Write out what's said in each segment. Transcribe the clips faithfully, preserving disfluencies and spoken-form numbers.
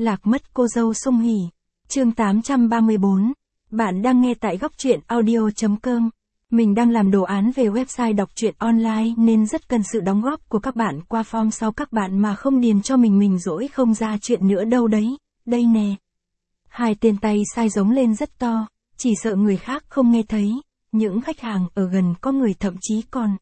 Lạc mất cô dâu Sung Hỉ. Chương tám trăm ba mươi bốn. Bạn đang nghe tại góc truyện audio.com. Mình đang làm đồ án về website đọc truyện online nên rất cần sự đóng góp của các bạn qua form sau các bạn mà không điền cho mình mình dỗi không ra chuyện nữa đâu đấy. Đây nè. Hai tên tay sai giống lên rất to, chỉ sợ người khác không nghe thấy. Những khách hàng ở gần có người thậm chí còn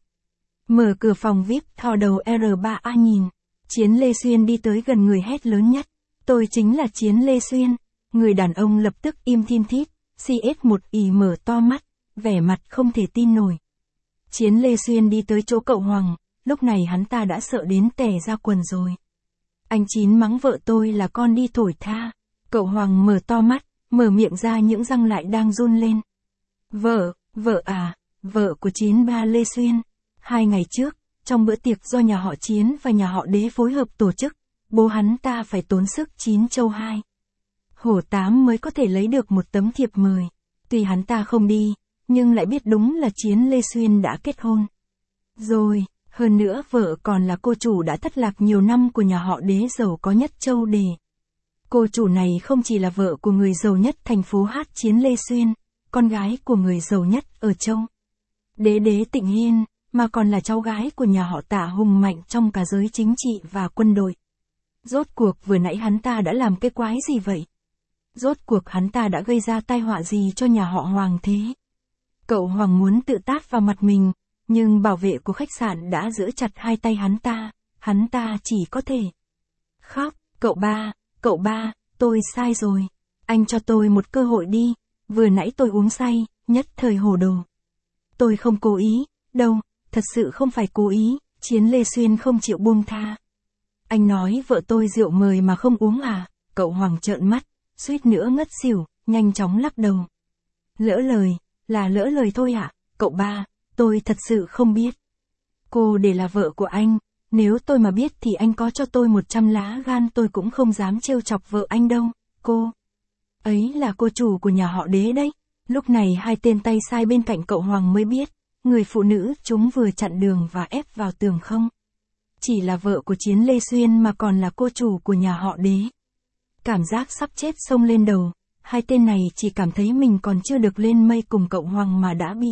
mở cửa phòng vi ai pi thò đầu R ba A nhìn. Chiến Lê Xuyên đi tới gần người hét lớn nhất. Tôi chính là Chiến Lê Xuyên. Người đàn ông lập tức im thiên thít, xê ét một ì mở to mắt, vẻ mặt không thể tin nổi. Chiến Lê Xuyên đi tới chỗ cậu Hoàng, lúc này hắn ta đã sợ đến tè ra quần rồi. Anh Chín mắng vợ tôi là con đi thổi tha. Cậu Hoàng mở to mắt, mở miệng ra những răng lại đang run lên. Vợ, vợ à, vợ của Chín ba Lê Xuyên. Hai ngày trước, trong bữa tiệc do nhà họ Chiến và nhà họ Đế phối hợp tổ chức, bố hắn ta phải tốn sức chín châu hai hổ tám mới có thể lấy được một tấm thiệp mời. Tuy hắn ta không đi, nhưng lại biết đúng là Chiến Lê Xuyên đã kết hôn. Rồi, hơn nữa vợ còn là cô chủ đã thất lạc nhiều năm của nhà họ Đế giàu có nhất châu Đề. Cô chủ này không chỉ là vợ của người giàu nhất thành phố Hát Chiến Lê Xuyên, con gái của người giàu nhất ở châu Đế Đế Tịnh Hiên, mà còn là cháu gái của nhà họ Tạ hùng mạnh trong cả giới chính trị và quân đội. Rốt cuộc vừa nãy hắn ta đã làm cái quái gì vậy? Rốt cuộc hắn ta đã gây ra tai họa gì cho nhà họ Hoàng thế? Cậu Hoàng muốn tự tát vào mặt mình, nhưng bảo vệ của khách sạn đã giữ chặt hai tay hắn ta, hắn ta chỉ có thể khóc. Cậu ba, cậu ba, tôi sai rồi. Anh cho tôi một cơ hội đi, vừa nãy tôi uống say, nhất thời hồ đồ. Tôi không cố ý, đâu, thật sự không phải cố ý, Chiến Lê Xuyên không chịu buông tha. Anh nói vợ tôi rượu mời mà không uống à? Cậu Hoàng trợn mắt, suýt nữa ngất xỉu, nhanh chóng lắc đầu. Lỡ lời, là lỡ lời thôi ạ, à? Cậu ba, tôi thật sự không biết. Cô để là vợ của anh, nếu tôi mà biết thì anh có cho tôi một trăm lá gan tôi cũng không dám trêu chọc vợ anh đâu, cô. Ấy là cô chủ của nhà họ Đế đấy. Lúc này hai tên tay sai bên cạnh cậu Hoàng mới biết, người phụ nữ chúng vừa chặn đường và ép vào tường không chỉ là vợ của Chiến Lê Xuyên mà còn là cô chủ của nhà họ Đế. Cảm giác sắp chết xông lên đầu, hai tên này chỉ cảm thấy mình còn chưa được lên mây cùng cậu Hoàng mà đã bị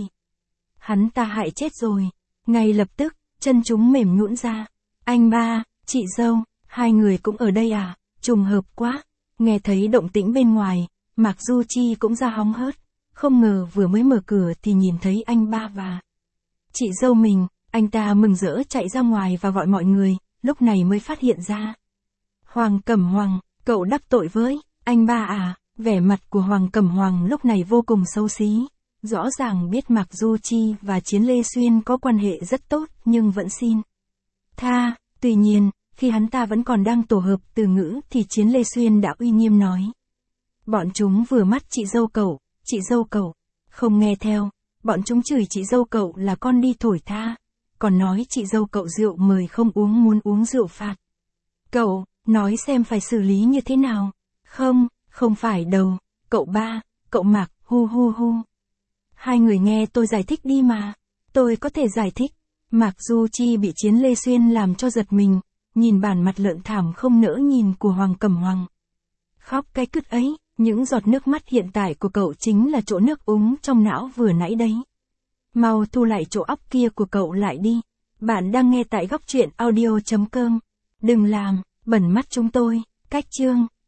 hắn ta hại chết rồi. Ngay lập tức, chân chúng mềm nhũn ra. Anh ba, chị dâu, hai người cũng ở đây à? Trùng hợp quá. Nghe thấy động tĩnh bên ngoài, Mạc Du Chi cũng ra hóng hớt. Không ngờ vừa mới mở cửa thì nhìn thấy anh ba và chị dâu mình. Anh ta mừng rỡ chạy ra ngoài và gọi mọi người, lúc này mới phát hiện ra. Hoàng Cẩm Hoàng, cậu đắc tội với anh ba à? Vẻ mặt của Hoàng Cẩm Hoàng lúc này vô cùng xấu xí. Rõ ràng biết Mạc Du Chi và Chiến Lê Xuyên có quan hệ rất tốt nhưng vẫn xin tha. Tuy nhiên, khi hắn ta vẫn còn đang tổ hợp từ ngữ thì Chiến Lê Xuyên đã uy nghiêm nói. Bọn chúng vừa mắt chị dâu cậu, chị dâu cậu không nghe theo. Bọn chúng chửi chị dâu cậu là con đi thổi tha. Còn nói chị dâu cậu rượu mời không uống muốn uống rượu phạt. Cậu, nói xem phải xử lý như thế nào? Không, không phải đâu, cậu ba, cậu Mạc, hu hu hu. Hai người nghe tôi giải thích đi mà. Tôi có thể giải thích. Mạc Du Chi bị Chiến Lê Xuyên làm cho giật mình, nhìn bản mặt lợn thảm không nỡ nhìn của Hoàng Cẩm Hoàng. Khóc cái cứt ấy, những giọt nước mắt hiện tại của cậu chính là chỗ nước úng trong não vừa nãy đấy. Mau thu lại chỗ óc kia của cậu lại đi. Bạn đang nghe tại góc truyện audio.com. Đừng làm bẩn mắt chúng tôi. Cách chương